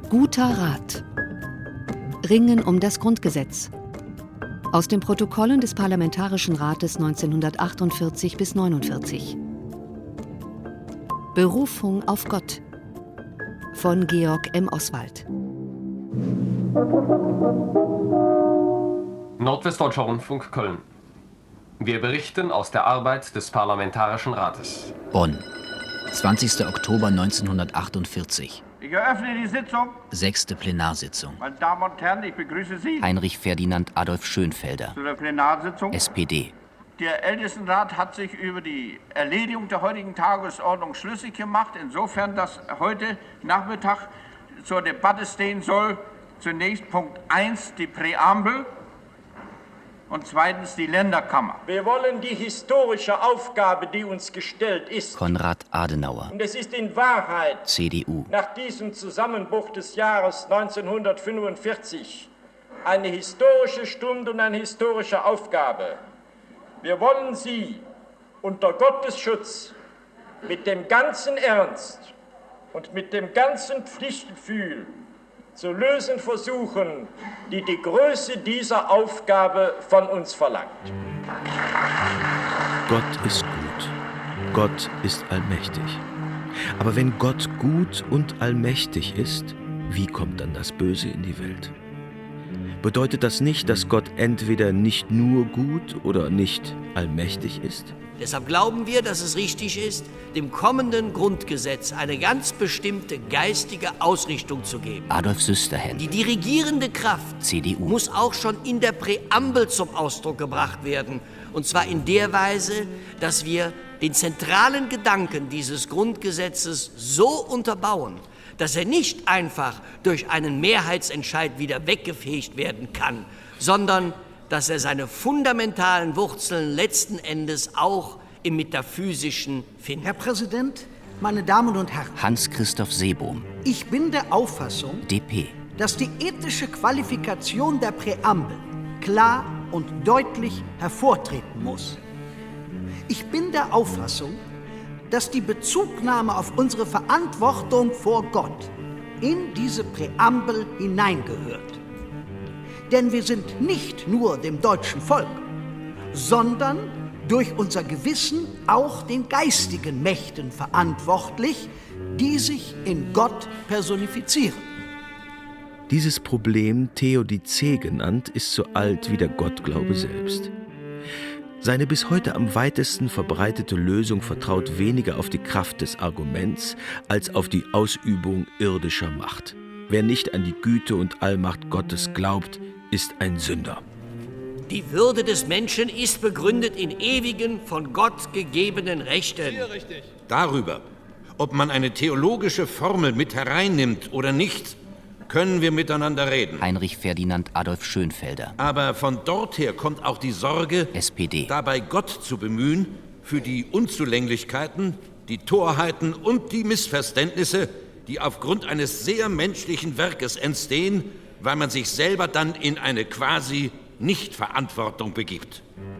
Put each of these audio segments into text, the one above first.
Guter Rat. Ringen um das Grundgesetz. Aus den Protokollen des Parlamentarischen Rates 1948 bis 49. Berufung auf Gott von Georg M. Oswald. Nordwestdeutscher Rundfunk Köln. Wir berichten aus der Arbeit des Parlamentarischen Rates. Bonn, 20. Oktober 1948. Ich eröffne die Sitzung. 6. Plenarsitzung. Meine Damen und Herren, ich begrüße Sie Heinrich Ferdinand Adolf Schönfelder, zu der Plenarsitzung. SPD. Der Ältestenrat hat sich über die Erledigung der heutigen Tagesordnung schlüssig gemacht, insofern, dass heute Nachmittag zur Debatte stehen soll, zunächst Punkt 1, die Präambel, und zweitens die Länderkammer. Wir wollen die historische Aufgabe, die uns gestellt ist. Konrad Adenauer, Und es ist in Wahrheit CDU. nach diesem Zusammenbruch des Jahres 1945 eine historische Stunde und eine historische Aufgabe. Wir wollen sie unter Gottes Schutz mit dem ganzen Ernst und mit dem ganzen Pflichtgefühl zu lösen versuchen, die die Größe dieser Aufgabe von uns verlangt. Gott ist gut. Gott ist allmächtig. Aber wenn Gott gut und allmächtig ist, wie kommt dann das Böse in die Welt? Bedeutet das nicht, dass Gott entweder nicht nur gut oder nicht allmächtig ist? Deshalb glauben wir, dass es richtig ist, dem kommenden Grundgesetz eine ganz bestimmte geistige Ausrichtung zu geben. Adolf Süsterhen, Die dirigierende Kraft CDU. muss auch schon in der Präambel zum Ausdruck gebracht werden. Und zwar in der Weise, dass wir den zentralen Gedanken dieses Grundgesetzes so unterbauen, dass er nicht einfach durch einen Mehrheitsentscheid wieder weggefegt werden kann, sondern dass er seine fundamentalen Wurzeln letzten Endes auch im Metaphysischen findet. Herr Präsident, meine Damen und Herren, Hans-Christoph Seebohm, ich bin der Auffassung, DP. dass die ethische Qualifikation der Präambel klar und deutlich hervortreten muss. Ich bin der Auffassung, dass die Bezugnahme auf unsere Verantwortung vor Gott in diese Präambel hineingehört. Denn wir sind nicht nur dem deutschen Volk, sondern durch unser Gewissen auch den geistigen Mächten verantwortlich, die sich in Gott personifizieren. Dieses Problem, Theodizee genannt, ist so alt wie der Gottglaube selbst. Seine bis heute am weitesten verbreitete Lösung vertraut weniger auf die Kraft des Arguments als auf die Ausübung irdischer Macht. Wer nicht an die Güte und Allmacht Gottes glaubt, ist ein Sünder. Die Würde des Menschen ist begründet in ewigen, von Gott gegebenen Rechten. Darüber, ob man eine theologische Formel mit hereinnimmt oder nicht, können wir miteinander reden. Heinrich Ferdinand Adolf Schönfelder, Aber von dort her kommt auch die Sorge, SPD. dabei Gott zu bemühen, für die Unzulänglichkeiten, die Torheiten und die Missverständnisse, die aufgrund eines sehr menschlichen Werkes entstehen, weil man sich selber dann in eine quasi Nichtverantwortung begibt.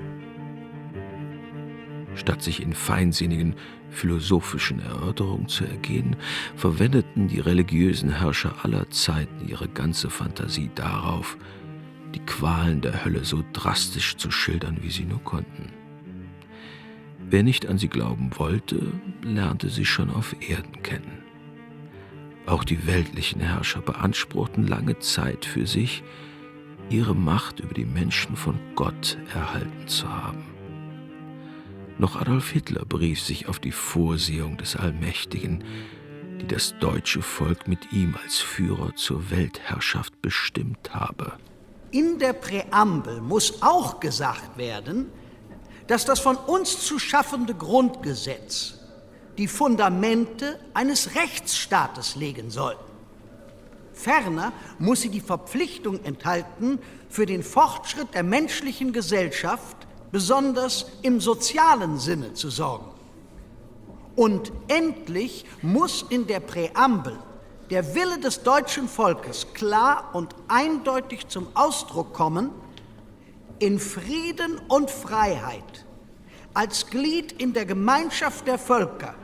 Statt sich in feinsinnigen, philosophischen Erörterungen zu ergehen, verwendeten die religiösen Herrscher aller Zeiten ihre ganze Fantasie darauf, die Qualen der Hölle so drastisch zu schildern, wie sie nur konnten. Wer nicht an sie glauben wollte, lernte sie schon auf Erden kennen. Auch die weltlichen Herrscher beanspruchten lange Zeit für sich, ihre Macht über die Menschen von Gott erhalten zu haben. Noch Adolf Hitler berief sich auf die Vorsehung des Allmächtigen, die das deutsche Volk mit ihm als Führer zur Weltherrschaft bestimmt habe. In der Präambel muss auch gesagt werden, dass das von uns zu schaffende Grundgesetz die Fundamente eines Rechtsstaates legen soll. Ferner muss sie die Verpflichtung enthalten, für den Fortschritt der menschlichen Gesellschaft besonders im sozialen Sinne zu sorgen. Und endlich muss in der Präambel der Wille des deutschen Volkes klar und eindeutig zum Ausdruck kommen, in Frieden und Freiheit als Glied in der Gemeinschaft der Völker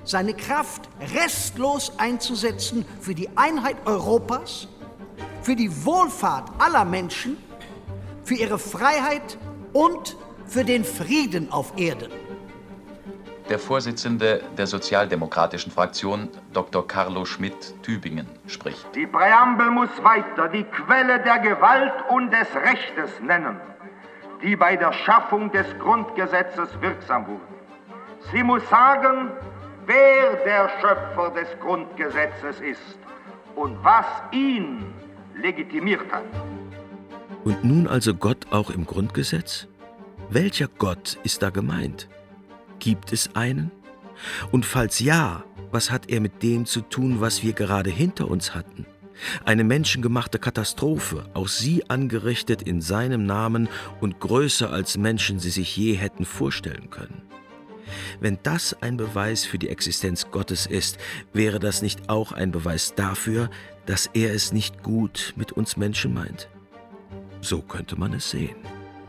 seine Kraft restlos einzusetzen für die Einheit Europas, für die Wohlfahrt aller Menschen, für ihre Freiheit und für den Frieden auf Erden. Der Vorsitzende der sozialdemokratischen Fraktion, Dr. Carlo Schmidt, Tübingen, spricht. Die Präambel muss weiter die Quelle der Gewalt und des Rechtes nennen, die bei der Schaffung des Grundgesetzes wirksam wurden. Sie muss sagen, wer der Schöpfer des Grundgesetzes ist und was ihn legitimiert hat. Und nun also Gott auch im Grundgesetz? Welcher Gott ist da gemeint? Gibt es einen? Und falls ja, was hat er mit dem zu tun, was wir gerade hinter uns hatten? Eine menschengemachte Katastrophe, auch sie angerichtet in seinem Namen und größer als Menschen sie sich je hätten vorstellen können. Wenn das ein Beweis für die Existenz Gottes ist, wäre das nicht auch ein Beweis dafür, dass er es nicht gut mit uns Menschen meint? So könnte man es sehen.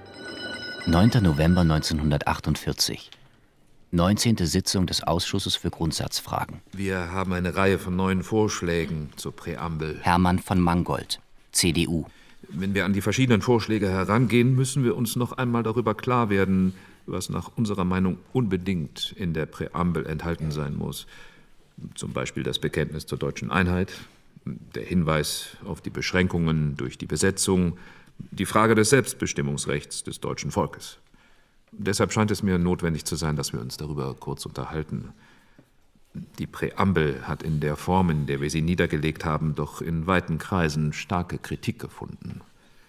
9. November 1948. 19. Sitzung des Ausschusses für Grundsatzfragen. Wir haben eine Reihe von neuen Vorschlägen zur Präambel. Hermann von Mangold, CDU. Wenn wir an die verschiedenen Vorschläge herangehen, müssen wir uns noch einmal darüber klar werden, was nach unserer Meinung unbedingt in der Präambel enthalten sein muss. Zum Beispiel das Bekenntnis zur deutschen Einheit, der Hinweis auf die Beschränkungen durch die Besetzung, die Frage des Selbstbestimmungsrechts des deutschen Volkes. Deshalb scheint es mir notwendig zu sein, dass wir uns darüber kurz unterhalten. Die Präambel hat in der Form, in der wir sie niedergelegt haben, doch in weiten Kreisen starke Kritik gefunden.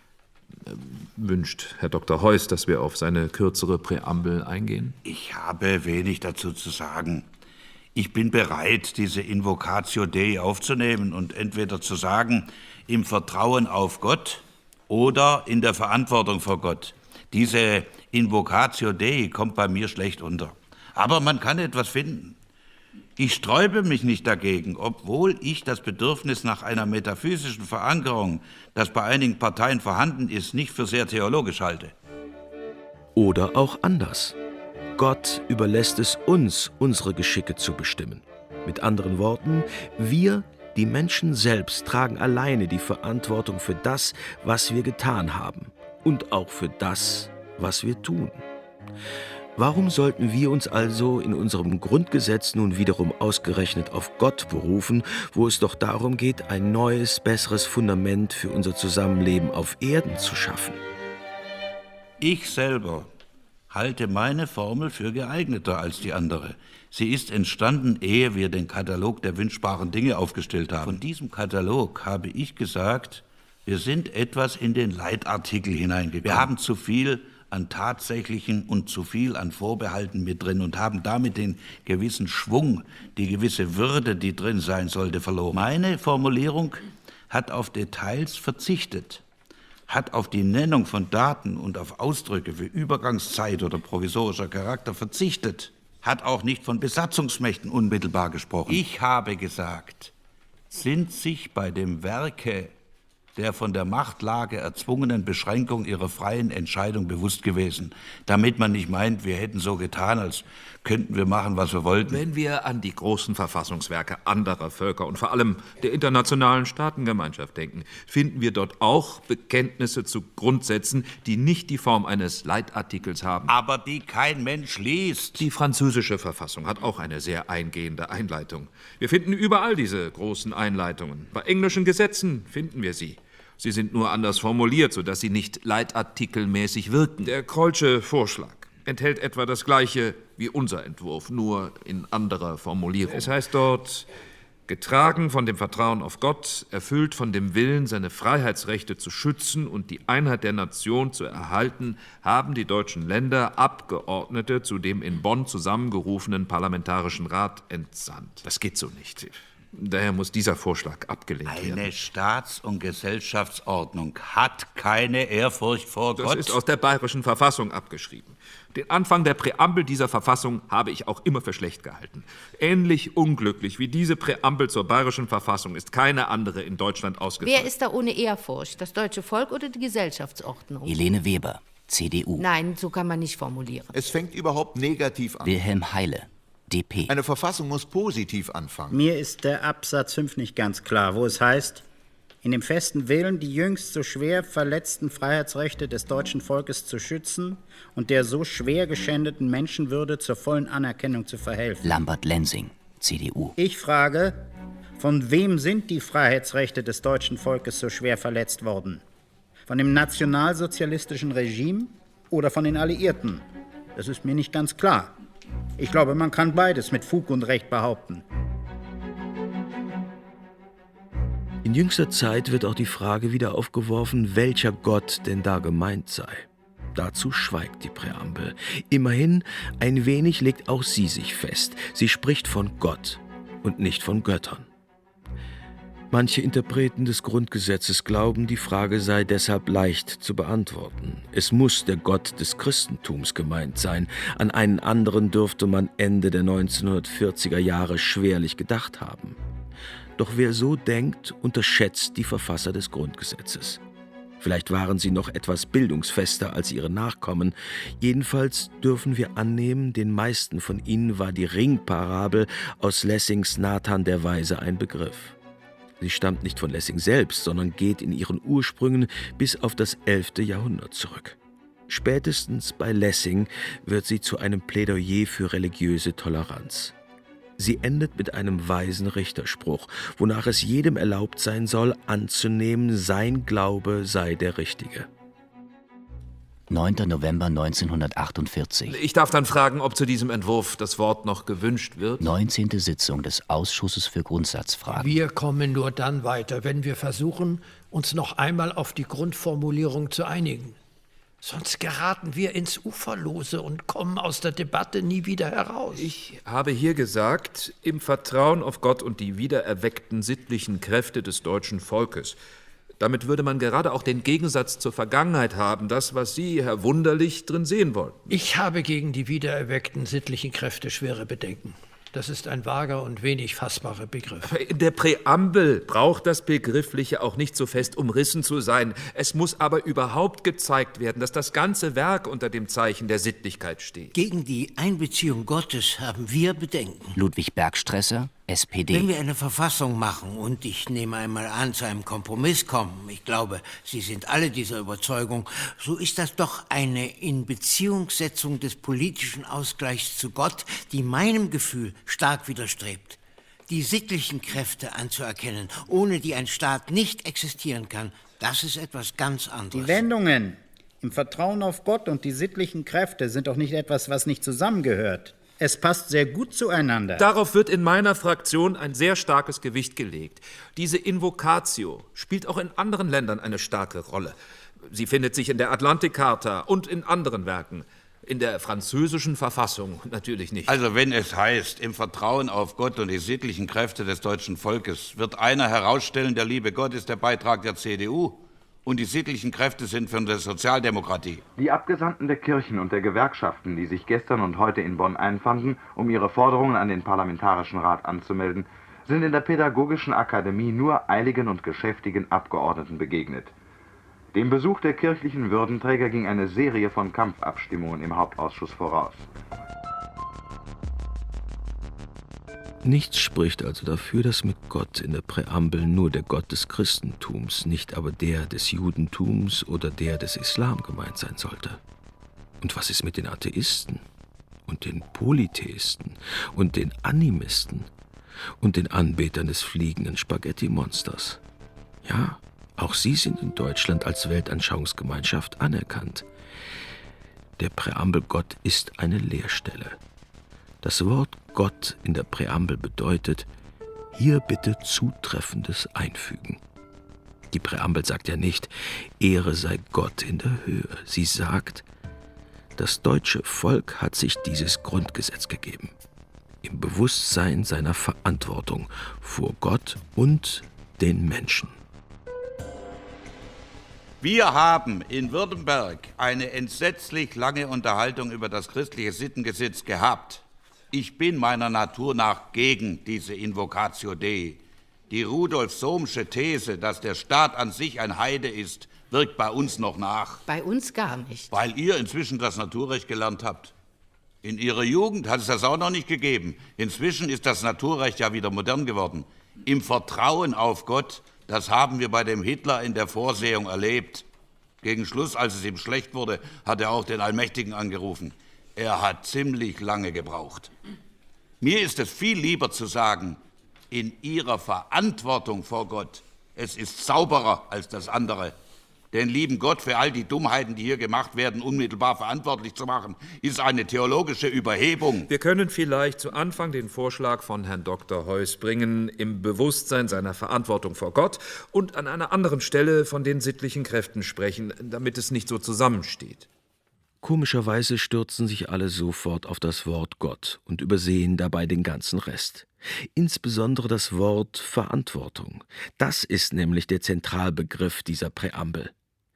Wünscht Herr Dr. Heuss, dass wir auf seine kürzere Präambel eingehen? Ich habe wenig dazu zu sagen. Ich bin bereit, diese Invocatio Dei aufzunehmen und entweder zu sagen, im Vertrauen auf Gott oder in der Verantwortung vor Gott. Diese Invocatio Dei kommt bei mir schlecht unter. Aber man kann etwas finden. Ich sträube mich nicht dagegen, obwohl ich das Bedürfnis nach einer metaphysischen Verankerung, das bei einigen Parteien vorhanden ist, nicht für sehr theologisch halte. Oder auch anders. Gott überlässt es uns, unsere Geschicke zu bestimmen. Mit anderen Worten, wir, die Menschen selbst, tragen alleine die Verantwortung für das, was wir getan haben. Und auch für das, was wir tun. Warum sollten wir uns also in unserem Grundgesetz nun wiederum ausgerechnet auf Gott berufen, wo es doch darum geht, ein neues, besseres Fundament für unser Zusammenleben auf Erden zu schaffen? Ich selber halte meine Formel für geeigneter als die andere. Sie ist entstanden, ehe wir den Katalog der wünschbaren Dinge aufgestellt haben. Von diesem Katalog habe ich gesagt, wir sind etwas in den Leitartikel hineingegangen. Wir haben zu viel an Tatsächlichen und zu viel an Vorbehalten mit drin und haben damit den gewissen Schwung, die gewisse Würde, die drin sein sollte, verloren. Meine Formulierung hat auf Details verzichtet, hat auf die Nennung von Daten und auf Ausdrücke wie Übergangszeit oder provisorischer Charakter verzichtet, hat auch nicht von Besatzungsmächten unmittelbar gesprochen. Ich habe gesagt, sind sich bei dem Werke der von der Machtlage erzwungenen Beschränkung ihrer freien Entscheidung bewusst gewesen, damit man nicht meint, wir hätten so getan, als könnten wir machen, was wir wollten. Wenn wir an die großen Verfassungswerke anderer Völker und vor allem der internationalen Staatengemeinschaft denken, finden wir dort auch Bekenntnisse zu Grundsätzen, die nicht die Form eines Leitartikels haben. Aber die kein Mensch liest. Die französische Verfassung hat auch eine sehr eingehende Einleitung. Wir finden überall diese großen Einleitungen. Bei englischen Gesetzen finden wir sie. Sie sind nur anders formuliert, sodass sie nicht leitartikelmäßig wirken. Der Krollsche Vorschlag enthält etwa das Gleiche wie unser Entwurf, nur in anderer Formulierung. Es heißt dort, getragen von dem Vertrauen auf Gott, erfüllt von dem Willen, seine Freiheitsrechte zu schützen und die Einheit der Nation zu erhalten, haben die deutschen Länder Abgeordnete zu dem in Bonn zusammengerufenen Parlamentarischen Rat entsandt. Das geht so nicht. Daher muss dieser Vorschlag abgelehnt werden. Eine Staats- und Gesellschaftsordnung hat keine Ehrfurcht vor Gott. Das ist aus der Bayerischen Verfassung abgeschrieben. Den Anfang der Präambel dieser Verfassung habe ich auch immer für schlecht gehalten. Ähnlich unglücklich wie diese Präambel zur Bayerischen Verfassung ist keine andere in Deutschland ausgefallen. Wer ist da ohne Ehrfurcht? Das deutsche Volk oder die Gesellschaftsordnung? Helene Weber, CDU. Nein, so kann man nicht formulieren. Es fängt überhaupt negativ an. Wilhelm Heile, DP. Eine Verfassung muss positiv anfangen. Mir ist der Absatz 5 nicht ganz klar, wo es heißt, in dem festen Willen, die jüngst so schwer verletzten Freiheitsrechte des deutschen Volkes zu schützen und der so schwer geschändeten Menschenwürde zur vollen Anerkennung zu verhelfen. Lambert-Lensing, CDU. Ich frage, von wem sind die Freiheitsrechte des deutschen Volkes so schwer verletzt worden? Von dem nationalsozialistischen Regime oder von den Alliierten? Das ist mir nicht ganz klar. Ich glaube, man kann beides mit Fug und Recht behaupten. In jüngster Zeit wird auch die Frage wieder aufgeworfen, welcher Gott denn da gemeint sei. Dazu schweigt die Präambel. Immerhin, ein wenig legt auch sie sich fest. Sie spricht von Gott und nicht von Göttern. Manche Interpreten des Grundgesetzes glauben, die Frage sei deshalb leicht zu beantworten. Es muss der Gott des Christentums gemeint sein. An einen anderen dürfte man Ende der 1940er Jahre schwerlich gedacht haben. Doch wer so denkt, unterschätzt die Verfasser des Grundgesetzes. Vielleicht waren sie noch etwas bildungsfester als ihre Nachkommen. Jedenfalls dürfen wir annehmen, den meisten von ihnen war die Ringparabel aus Lessings Nathan der Weise ein Begriff. Sie stammt nicht von Lessing selbst, sondern geht in ihren Ursprüngen bis auf das 11. Jahrhundert zurück. Spätestens bei Lessing wird sie zu einem Plädoyer für religiöse Toleranz. Sie endet mit einem weisen Richterspruch, wonach es jedem erlaubt sein soll, anzunehmen, sein Glaube sei der richtige. 9. November 1948. Ich darf dann fragen, ob zu diesem Entwurf das Wort noch gewünscht wird? 19. Sitzung des Ausschusses für Grundsatzfragen. Wir kommen nur dann weiter, wenn wir versuchen, uns noch einmal auf die Grundformulierung zu einigen. Sonst geraten wir ins Uferlose und kommen aus der Debatte nie wieder heraus. Ich habe hier gesagt, im Vertrauen auf Gott und die wiedererweckten sittlichen Kräfte des deutschen Volkes. Damit würde man gerade auch den Gegensatz zur Vergangenheit haben, das, was Sie, Herr Wunderlich, drin sehen wollten. Ich habe gegen die wiedererweckten sittlichen Kräfte schwere Bedenken. Das ist ein vager und wenig fassbarer Begriff. In der Präambel braucht das Begriffliche auch nicht so fest umrissen zu sein. Es muss aber überhaupt gezeigt werden, dass das ganze Werk unter dem Zeichen der Sittlichkeit steht. Gegen die Einbeziehung Gottes haben wir Bedenken. Ludwig Bergstresser, SPD. Wenn wir eine Verfassung machen und ich nehme einmal an, zu einem Kompromiss kommen, ich glaube, Sie sind alle dieser Überzeugung, so ist das doch eine Inbeziehungssetzung des politischen Ausgleichs zu Gott, die meinem Gefühl stark widerstrebt. Die sittlichen Kräfte anzuerkennen, ohne die ein Staat nicht existieren kann, das ist etwas ganz anderes. Die Wendungen im Vertrauen auf Gott und die sittlichen Kräfte sind doch nicht etwas, was nicht zusammengehört. Es passt sehr gut zueinander. Darauf wird in meiner Fraktion ein sehr starkes Gewicht gelegt. Diese Invocatio spielt auch in anderen Ländern eine starke Rolle. Sie findet sich in der Atlantikcharta und in anderen Werken. In der französischen Verfassung natürlich nicht. Also wenn es heißt, im Vertrauen auf Gott und die sittlichen Kräfte des deutschen Volkes, wird einer herausstellen, der liebe Gott ist der Beitrag der CDU und die sittlichen Kräfte sind von der Sozialdemokratie. Die Abgesandten der Kirchen und der Gewerkschaften, die sich gestern und heute in Bonn einfanden, um ihre Forderungen an den Parlamentarischen Rat anzumelden, sind in der Pädagogischen Akademie nur eiligen und geschäftigen Abgeordneten begegnet. Dem Besuch der kirchlichen Würdenträger ging eine Serie von Kampfabstimmungen im Hauptausschuss voraus. Nichts spricht also dafür, dass mit Gott in der Präambel nur der Gott des Christentums, nicht aber der des Judentums oder der des Islam gemeint sein sollte. Und was ist mit den Atheisten und den Polytheisten und den Animisten und den Anbetern des fliegenden Spaghetti-Monsters? Ja, auch sie sind in Deutschland als Weltanschauungsgemeinschaft anerkannt. Der Präambel Gott ist eine Leerstelle. Das Wort Gott in der Präambel bedeutet, hier bitte Zutreffendes einfügen. Die Präambel sagt ja nicht, Ehre sei Gott in der Höhe. Sie sagt, das deutsche Volk hat sich dieses Grundgesetz gegeben. Im Bewusstsein seiner Verantwortung vor Gott und den Menschen. Wir haben in Württemberg eine entsetzlich lange Unterhaltung über das christliche Sittengesetz gehabt. Ich bin meiner Natur nach gegen diese Invocatio Dei. Die Rudolf Sohmsche These, dass der Staat an sich ein Heide ist, wirkt bei uns noch nach. Bei uns gar nicht. Weil ihr inzwischen das Naturrecht gelernt habt. In Ihrer Jugend hat es das auch noch nicht gegeben. Inzwischen ist das Naturrecht ja wieder modern geworden. Im Vertrauen auf Gott, das haben wir bei dem Hitler in der Vorsehung erlebt. Gegen Schluss, als es ihm schlecht wurde, hat er auch den Allmächtigen angerufen. Er hat ziemlich lange gebraucht. Mir ist es viel lieber zu sagen, in Ihrer Verantwortung vor Gott, es ist sauberer als das andere. Den lieben Gott für all die Dummheiten, die hier gemacht werden, unmittelbar verantwortlich zu machen, ist eine theologische Überhebung. Wir können vielleicht zu Anfang den Vorschlag von Herrn Dr. Heuss bringen, im Bewusstsein seiner Verantwortung vor Gott, und an einer anderen Stelle von den sittlichen Kräften sprechen, damit es nicht so zusammensteht. Komischerweise stürzen sich alle sofort auf das Wort Gott und übersehen dabei den ganzen Rest. Insbesondere das Wort Verantwortung. Das ist nämlich der Zentralbegriff dieser Präambel.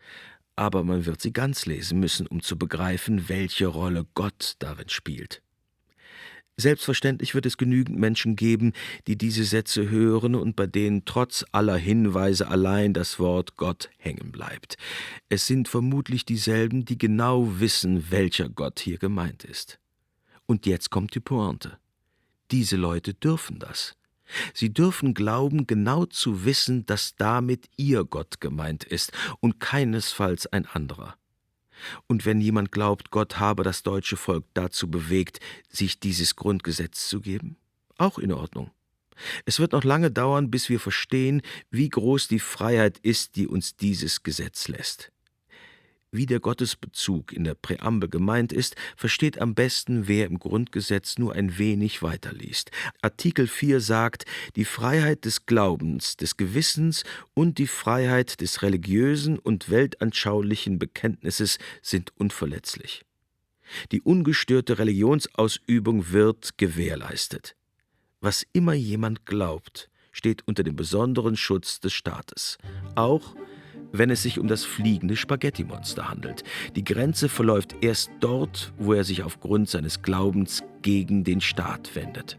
Aber man wird sie ganz lesen müssen, um zu begreifen, welche Rolle Gott darin spielt. Selbstverständlich wird es genügend Menschen geben, die diese Sätze hören und bei denen trotz aller Hinweise allein das Wort Gott hängen bleibt. Es sind vermutlich dieselben, die genau wissen, welcher Gott hier gemeint ist. Und jetzt kommt die Pointe. Diese Leute dürfen das. Sie dürfen glauben, genau zu wissen, dass damit ihr Gott gemeint ist und keinesfalls ein anderer. Und wenn jemand glaubt, Gott habe das deutsche Volk dazu bewegt, sich dieses Grundgesetz zu geben, auch in Ordnung. Es wird noch lange dauern, bis wir verstehen, wie groß die Freiheit ist, die uns dieses Gesetz lässt. Wie der Gottesbezug in der Präambel gemeint ist, versteht am besten, wer im Grundgesetz nur ein wenig weiterliest. Artikel 4 sagt, die Freiheit des Glaubens, des Gewissens und die Freiheit des religiösen und weltanschaulichen Bekenntnisses sind unverletzlich. Die ungestörte Religionsausübung wird gewährleistet. Was immer jemand glaubt, steht unter dem besonderen Schutz des Staates. Auch wenn es sich um das fliegende Spaghetti-Monster handelt. Die Grenze verläuft erst dort, wo er sich aufgrund seines Glaubens gegen den Staat wendet.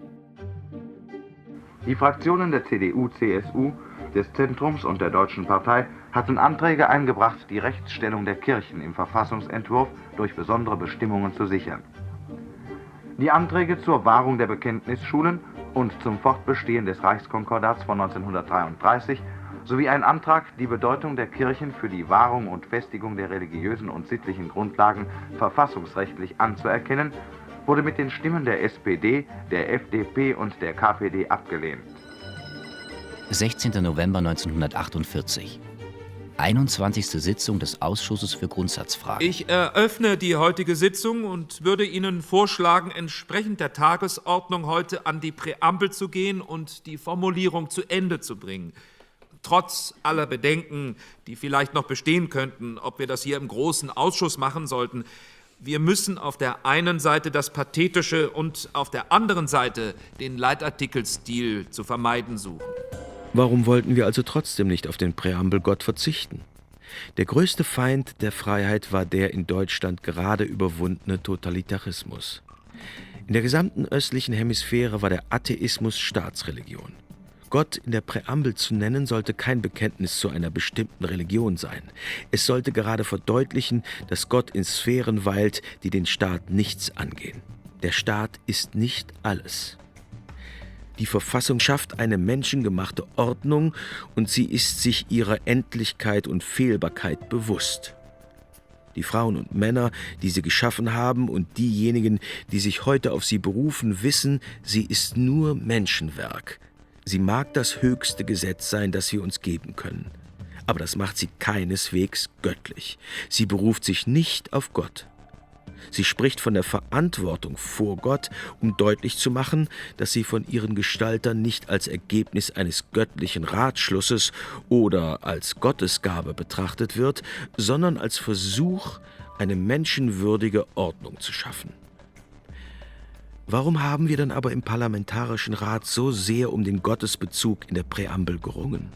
Die Fraktionen der CDU, CSU, des Zentrums und der Deutschen Partei hatten Anträge eingebracht, die Rechtsstellung der Kirchen im Verfassungsentwurf durch besondere Bestimmungen zu sichern. Die Anträge zur Wahrung der Bekenntnisschulen und zum Fortbestehen des Reichskonkordats von 1933 sowie ein Antrag, die Bedeutung der Kirchen für die Wahrung und Festigung der religiösen und sittlichen Grundlagen verfassungsrechtlich anzuerkennen, wurde mit den Stimmen der SPD, der FDP und der KPD abgelehnt. 16. November 1948. 21. Sitzung des Ausschusses für Grundsatzfragen. Ich eröffne die heutige Sitzung und würde Ihnen vorschlagen, entsprechend der Tagesordnung heute an die Präambel zu gehen und die Formulierung zu Ende zu bringen. Trotz aller Bedenken, die vielleicht noch bestehen könnten, ob wir das hier im großen Ausschuss machen sollten, wir müssen auf der einen Seite das Pathetische und auf der anderen Seite den Leitartikelstil zu vermeiden suchen. Warum wollten wir also trotzdem nicht auf den Präambelgott verzichten? Der größte Feind der Freiheit war der in Deutschland gerade überwundene Totalitarismus. In der gesamten östlichen Hemisphäre war der Atheismus Staatsreligion. Gott in der Präambel zu nennen, sollte kein Bekenntnis zu einer bestimmten Religion sein. Es sollte gerade verdeutlichen, dass Gott in Sphären weilt, die den Staat nichts angehen. Der Staat ist nicht alles. Die Verfassung schafft eine menschengemachte Ordnung und sie ist sich ihrer Endlichkeit und Fehlbarkeit bewusst. Die Frauen und Männer, die sie geschaffen haben, und diejenigen, die sich heute auf sie berufen, wissen, sie ist nur Menschenwerk. Sie mag das höchste Gesetz sein, das wir uns geben können. Aber das macht sie keineswegs göttlich. Sie beruft sich nicht auf Gott. Sie spricht von der Verantwortung vor Gott, um deutlich zu machen, dass sie von ihren Gestaltern nicht als Ergebnis eines göttlichen Ratschlusses oder als Gottesgabe betrachtet wird, sondern als Versuch, eine menschenwürdige Ordnung zu schaffen. Warum haben wir dann aber im Parlamentarischen Rat so sehr um den Gottesbezug in der Präambel gerungen?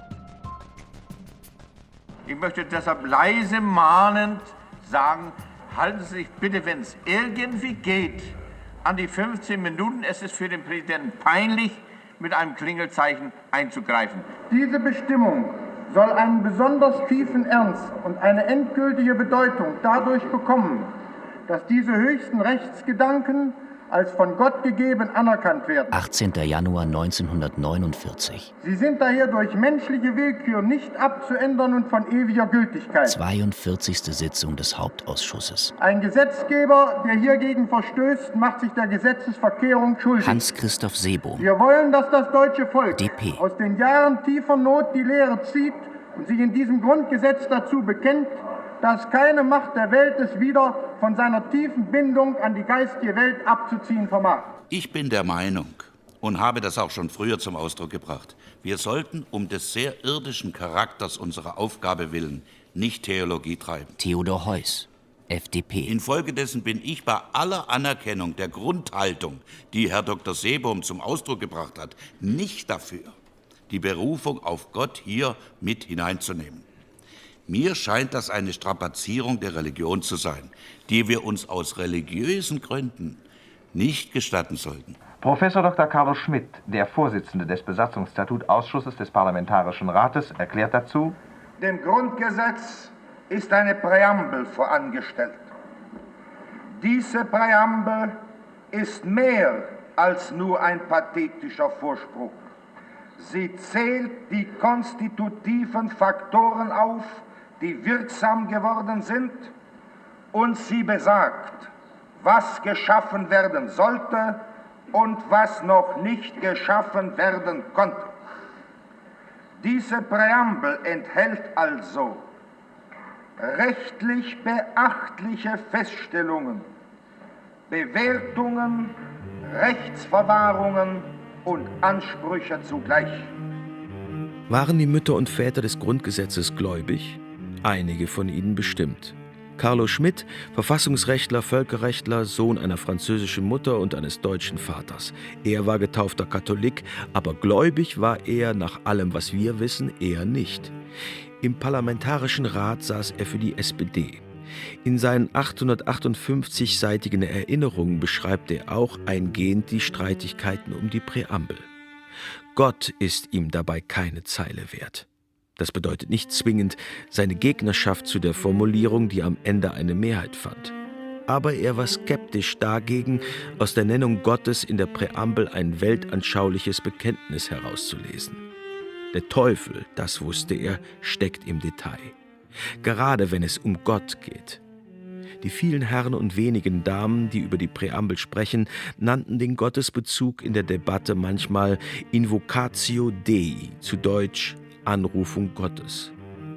Ich möchte deshalb leise mahnend sagen, halten Sie sich bitte, wenn es irgendwie geht, an die 15 Minuten. Es ist für den Präsidenten peinlich, mit einem Klingelzeichen einzugreifen. Diese Bestimmung soll einen besonders tiefen Ernst und eine endgültige Bedeutung dadurch bekommen, dass diese höchsten Rechtsgedanken als von Gott gegeben anerkannt werden. 18. Januar 1949. Sie sind daher durch menschliche Willkür nicht abzuändern und von ewiger Gültigkeit. 42. Sitzung des Hauptausschusses. Ein Gesetzgeber, der hiergegen verstößt, macht sich der Gesetzesverkehrung schuldig. Hans-Christoph Seebohm. Wir wollen, dass das deutsche Volk DP. aus den Jahren tiefer Not die Lehre zieht und sich in diesem Grundgesetz dazu bekennt, dass keine Macht der Welt es wieder von seiner tiefen Bindung an die geistige Welt abzuziehen vermag. Ich bin der Meinung und habe das auch schon früher zum Ausdruck gebracht, wir sollten um des sehr irdischen Charakters unserer Aufgabe willen nicht Theologie treiben. Theodor Heuss, FDP. Infolgedessen bin ich bei aller Anerkennung der Grundhaltung, die Herr Dr. Seebohm zum Ausdruck gebracht hat, nicht dafür, die Berufung auf Gott hier mit hineinzunehmen. Mir scheint das eine Strapazierung der Religion zu sein, die wir uns aus religiösen Gründen nicht gestatten sollten. Professor Dr. Carlo Schmitt, der Vorsitzende des Besatzungsstatutausschusses des Parlamentarischen Rates, erklärt dazu: Dem Grundgesetz ist eine Präambel vorangestellt. Diese Präambel ist mehr als nur ein pathetischer Vorspruch. Sie zählt die konstitutiven Faktoren auf, die wirksam geworden sind, und sie besagt, was geschaffen werden sollte und was noch nicht geschaffen werden konnte. Diese Präambel enthält also rechtlich beachtliche Feststellungen, Bewertungen, Rechtsverwahrungen und Ansprüche zugleich. Waren die Mütter und Väter des Grundgesetzes gläubig? Einige von ihnen bestimmt. Carlo Schmitt, Verfassungsrechtler, Völkerrechtler, Sohn einer französischen Mutter und eines deutschen Vaters. Er war getaufter Katholik, aber gläubig war er nach allem, was wir wissen, eher nicht. Im Parlamentarischen Rat saß er für die SPD. In seinen 858-seitigen Erinnerungen beschreibt er auch eingehend die Streitigkeiten um die Präambel. Gott ist ihm dabei keine Zeile wert. Das bedeutet nicht zwingend seine Gegnerschaft zu der Formulierung, die am Ende eine Mehrheit fand. Aber er war skeptisch dagegen, aus der Nennung Gottes in der Präambel ein weltanschauliches Bekenntnis herauszulesen. Der Teufel, das wusste er, steckt im Detail. Gerade wenn es um Gott geht. Die vielen Herren und wenigen Damen, die über die Präambel sprechen, nannten den Gottesbezug in der Debatte manchmal Invocatio Dei, zu Deutsch Anrufung Gottes.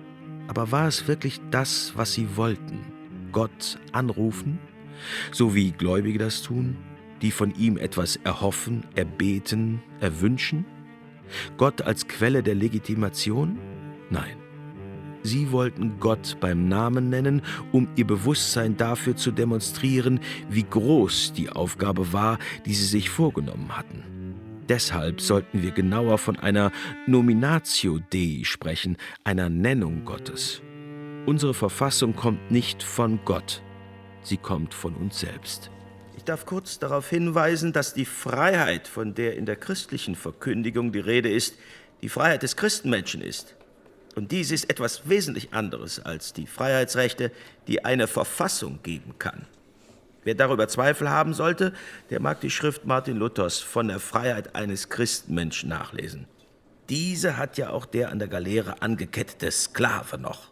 Aber war es wirklich das, was sie wollten? Gott anrufen? So wie Gläubige das tun, die von ihm etwas erhoffen, erbeten, erwünschen? Gott als Quelle der Legitimation? Nein. Sie wollten Gott beim Namen nennen, um ihr Bewusstsein dafür zu demonstrieren, wie groß die Aufgabe war, die sie sich vorgenommen hatten. Deshalb sollten wir genauer von einer Nominatio Dei sprechen, einer Nennung Gottes. Unsere Verfassung kommt nicht von Gott, sie kommt von uns selbst. Ich darf kurz darauf hinweisen, dass die Freiheit, von der in der christlichen Verkündigung die Rede ist, die Freiheit des Christenmenschen ist. Und dies ist etwas wesentlich anderes als die Freiheitsrechte, die eine Verfassung geben kann. Wer darüber Zweifel haben sollte, der mag die Schrift Martin Luthers von der Freiheit eines Christenmenschen nachlesen. Diese hat ja auch der an der Galeere angekettete Sklave noch.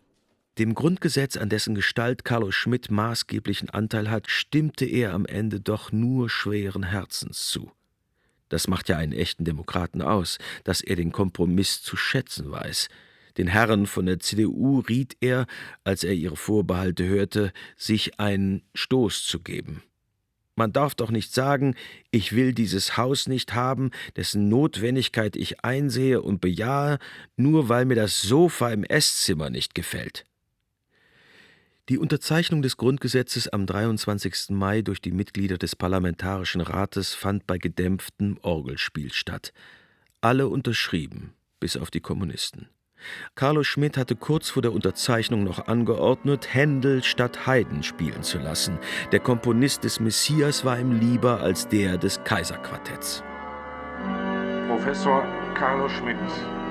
Dem Grundgesetz, an dessen Gestalt Carlo Schmitt maßgeblichen Anteil hat, stimmte er am Ende doch nur schweren Herzens zu. Das macht ja einen echten Demokraten aus, dass er den Kompromiss zu schätzen weiß. Den Herren von der CDU riet er, als er ihre Vorbehalte hörte, sich einen Stoß zu geben. Man darf doch nicht sagen, ich will dieses Haus nicht haben, dessen Notwendigkeit ich einsehe und bejahe, nur weil mir das Sofa im Esszimmer nicht gefällt. Die Unterzeichnung des Grundgesetzes am 23. Mai durch die Mitglieder des Parlamentarischen Rates fand bei gedämpftem Orgelspiel statt. Alle unterschrieben, bis auf die Kommunisten. Carlo Schmitt hatte kurz vor der Unterzeichnung noch angeordnet, Händel statt Haydn spielen zu lassen. Der Komponist des Messias war ihm lieber als der des Kaiserquartetts. Professor Carlo Schmitt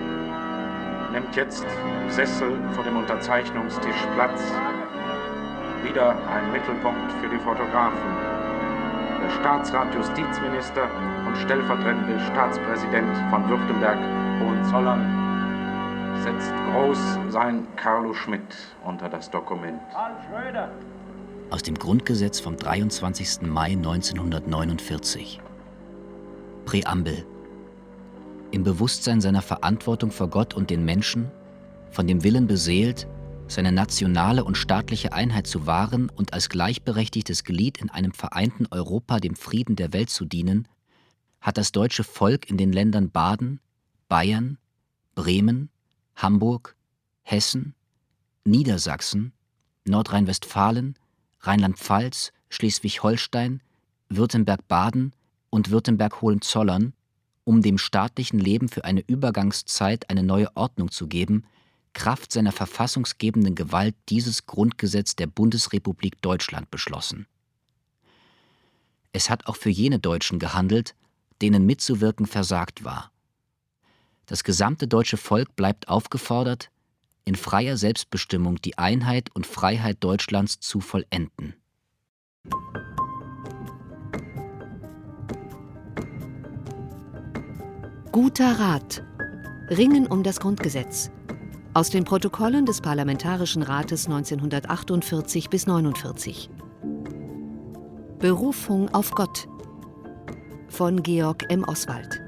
nimmt jetzt im Sessel vor dem Unterzeichnungstisch Platz. wieder ein Mittelpunkt für die Fotografen. Der Staatsrat, Justizminister und stellvertretende Staatspräsident von Württemberg-Hohenzollern setzt groß sein Carlo Schmitt unter das Dokument. Aus dem Grundgesetz vom 23. Mai 1949. Präambel. Im Bewusstsein seiner Verantwortung vor Gott und den Menschen, von dem Willen beseelt, seine nationale und staatliche Einheit zu wahren und als gleichberechtigtes Glied in einem vereinten Europa dem Frieden der Welt zu dienen, hat das deutsche Volk in den Ländern Baden, Bayern, Bremen, Hamburg, Hessen, Niedersachsen, Nordrhein-Westfalen, Rheinland-Pfalz, Schleswig-Holstein, Württemberg-Baden und Württemberg-Hohenzollern, um dem staatlichen Leben für eine Übergangszeit eine neue Ordnung zu geben, Kraft seiner verfassungsgebenden Gewalt dieses Grundgesetz der Bundesrepublik Deutschland beschlossen. Es hat auch für jene Deutschen gehandelt, denen mitzuwirken versagt war. Das gesamte deutsche Volk bleibt aufgefordert, in freier Selbstbestimmung die Einheit und Freiheit Deutschlands zu vollenden. Guter Rat. Ringen um das Grundgesetz. Aus den Protokollen des Parlamentarischen Rates 1948 bis 49. Berufung auf Gott. Von Georg M. Oswald.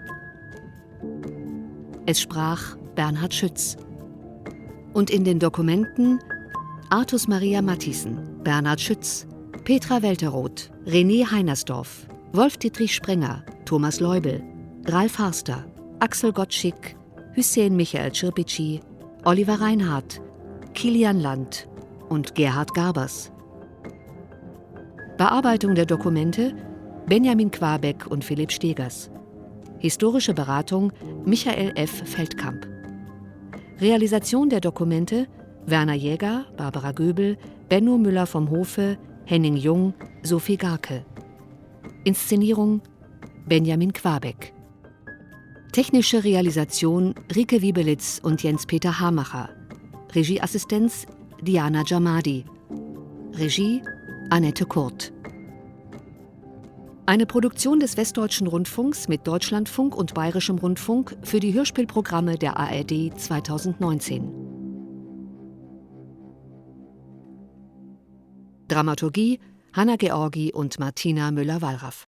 Es sprach Bernhard Schütz. Und in den Dokumenten Artus Maria Matthiessen, Bernhard Schütz, Petra Welteroth, René Heinersdorf, Wolf-Dietrich Sprenger, Thomas Leubel, Ralf Harster, Axel Gottschick, Hüseyin Michael Çırpıcı, Oliver Reinhardt, Kilian Land und Gerhard Garbers. Bearbeitung der Dokumente Benjamin Quabeck und Philipp Stegers. Historische Beratung Michael F. Feldkamp. Realisation der Dokumente Werner Jäger, Barbara Göbel, Benno Müller vom Hofe, Henning Jung, Sophie Garke. Inszenierung Benjamin Quabeck. Technische Realisation Rike Wiebelitz und Jens-Peter Hamacher. Regieassistenz Diana Jamadi. Regie Annette Kurt. Eine Produktion des Westdeutschen Rundfunks mit Deutschlandfunk und Bayerischem Rundfunk für die Hörspielprogramme der ARD 2019. Dramaturgie Hanna Georgi und Martina Müller-Wallraff.